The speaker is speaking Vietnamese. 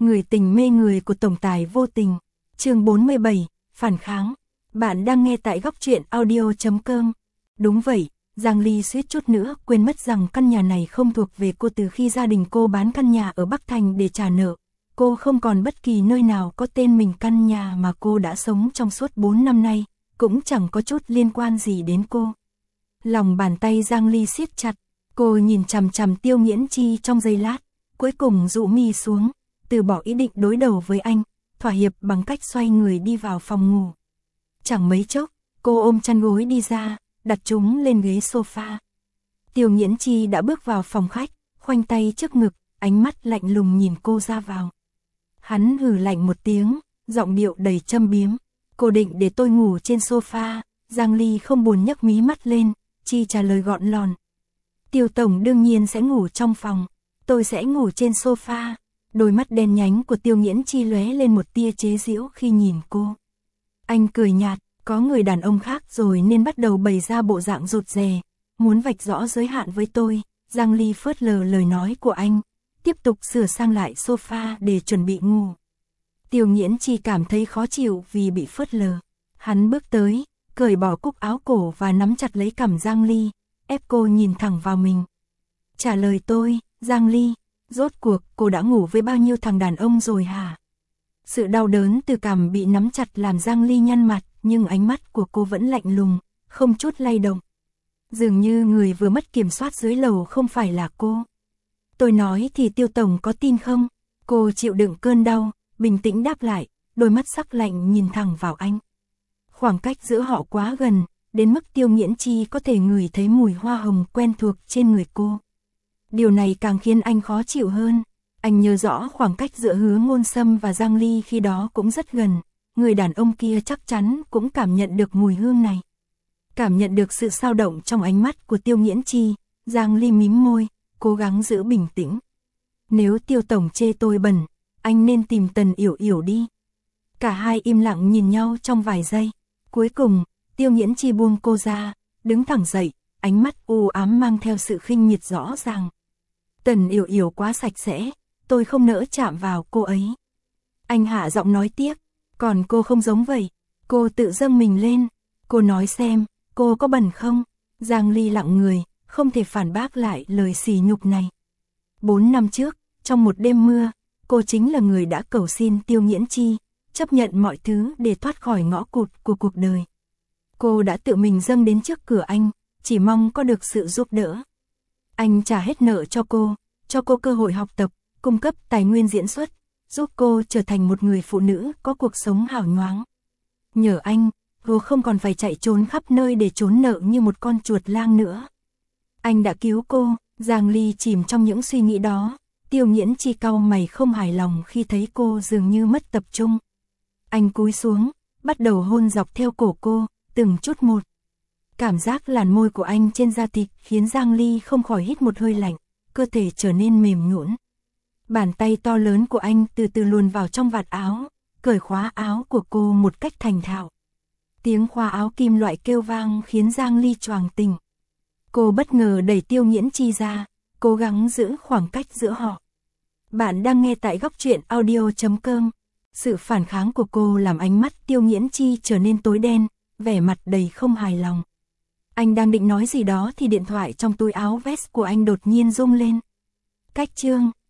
Người tình mê người của tổng tài vô tình. Chương 47, phản kháng. Bạn đang nghe tại góc truyện audio.com. Đúng vậy, Giang Ly suýt chút nữa quên mất rằng căn nhà này không thuộc về cô từ khi gia đình cô bán căn nhà ở Bắc Thành để trả nợ. Cô không còn bất kỳ nơi nào có tên mình, căn nhà mà cô đã sống trong suốt 4 năm nay, cũng chẳng có chút liên quan gì đến cô. Lòng bàn tay Giang Ly siết chặt, cô nhìn chằm chằm Tiêu Nghiễn Chi trong giây lát, cuối cùng dụ mi xuống, từ bỏ ý định đối đầu với anh, thỏa hiệp bằng cách xoay người đi vào phòng ngủ. Chẳng mấy chốc, cô ôm chăn gối đi ra, đặt chúng lên ghế sofa. Tiêu Nghiễn Chi đã bước vào phòng khách, khoanh tay trước ngực, ánh mắt lạnh lùng nhìn cô ra vào. Hắn hừ lạnh một tiếng, giọng điệu đầy châm biếm. Cô định để tôi ngủ trên sofa? Giang Ly không buồn nhấc mí mắt lên, Chi trả lời gọn lòn. Tiêu tổng đương nhiên sẽ ngủ trong phòng, tôi sẽ ngủ trên sofa. Đôi mắt đen nhánh của Tiêu Nghiễn Chi lóe lên một tia chế giễu khi nhìn cô. Anh cười nhạt, có người đàn ông khác rồi nên bắt đầu bày ra bộ dạng rụt rè, muốn vạch rõ giới hạn với tôi. Giang Ly phớt lờ lời nói của anh, tiếp tục sửa sang lại sofa để chuẩn bị ngủ. Tiêu Nghiễn Chi cảm thấy khó chịu vì bị phớt lờ. Hắn bước tới, cởi bỏ cúc áo cổ và nắm chặt lấy cằm Giang Ly, ép cô nhìn thẳng vào mình. Trả lời tôi, Giang Ly, rốt cuộc cô đã ngủ với bao nhiêu thằng đàn ông rồi hả? Sự đau đớn từ cằm bị nắm chặt làm Giang Ly nhăn mặt, nhưng ánh mắt của cô vẫn lạnh lùng, không chút lay động. Dường như người vừa mất kiểm soát dưới lầu không phải là cô. Tôi nói thì Tiêu tổng có tin không? Cô chịu đựng cơn đau, bình tĩnh đáp lại, đôi mắt sắc lạnh nhìn thẳng vào anh. Khoảng cách giữa họ quá gần, đến mức Tiêu Nghiễn Chi có thể ngửi thấy mùi hoa hồng quen thuộc trên người cô. Điều này càng khiến anh khó chịu hơn. Anh nhớ rõ khoảng cách giữa Hứa Ngôn Sâm và Giang Ly khi đó cũng rất gần. Người đàn ông kia chắc chắn cũng cảm nhận được mùi hương này. Cảm nhận được sự xao động trong ánh mắt của Tiêu Nghiễn Chi, Giang Ly mím môi, cố gắng giữ bình tĩnh. Nếu Tiêu tổng chê tôi bẩn, anh nên tìm Tần Yểu Yểu đi. Cả hai im lặng nhìn nhau trong vài giây. Cuối cùng, Tiêu Nghiễn Chi buông cô ra, đứng thẳng dậy, ánh mắt u ám mang theo sự khinh miệt rõ ràng. Tần Yểu Yểu quá sạch sẽ, tôi không nỡ chạm vào cô ấy. Anh hạ giọng nói tiếp, còn cô không giống vậy. Cô tự dâng mình lên, cô nói xem, cô có bẩn không? Giang Ly lặng người, không thể phản bác lại lời sỉ nhục này. 4 năm trước, trong một đêm mưa, cô chính là người đã cầu xin Tiêu Nghiễn Chi, chấp nhận mọi thứ để thoát khỏi ngõ cụt của cuộc đời. Cô đã tự mình dâng đến trước cửa anh, chỉ mong có được sự giúp đỡ. Anh trả hết nợ cho cô cơ hội học tập, cung cấp tài nguyên diễn xuất, giúp cô trở thành một người phụ nữ có cuộc sống hào nhoáng. Nhờ anh, cô không còn phải chạy trốn khắp nơi để trốn nợ như một con chuột lang nữa. Anh đã cứu cô. Giang Ly chìm trong những suy nghĩ đó. Tiêu Nghiễn Chi cau mày không hài lòng khi thấy cô dường như mất tập trung. Anh cúi xuống, bắt đầu hôn dọc theo cổ cô, từng chút một. Cảm giác làn môi của anh trên da thịt khiến Giang Ly không khỏi hít một hơi lạnh, cơ thể trở nên mềm nhũn. Bàn tay to lớn của anh từ từ luồn vào trong vạt áo, cởi khóa áo của cô một cách thành thạo. Tiếng khóa áo kim loại kêu vang khiến Giang Ly choàng tỉnh. Cô bất ngờ đẩy Tiêu Nghiễn Chi ra, cố gắng giữ khoảng cách giữa họ. Bạn đang nghe tại góc truyện audio.com. Sự phản kháng của cô làm ánh mắt Tiêu Nghiễn Chi trở nên tối đen, vẻ mặt đầy không hài lòng. Anh đang định nói gì đó thì điện thoại trong túi áo vest của anh đột nhiên rung lên. Cách chương.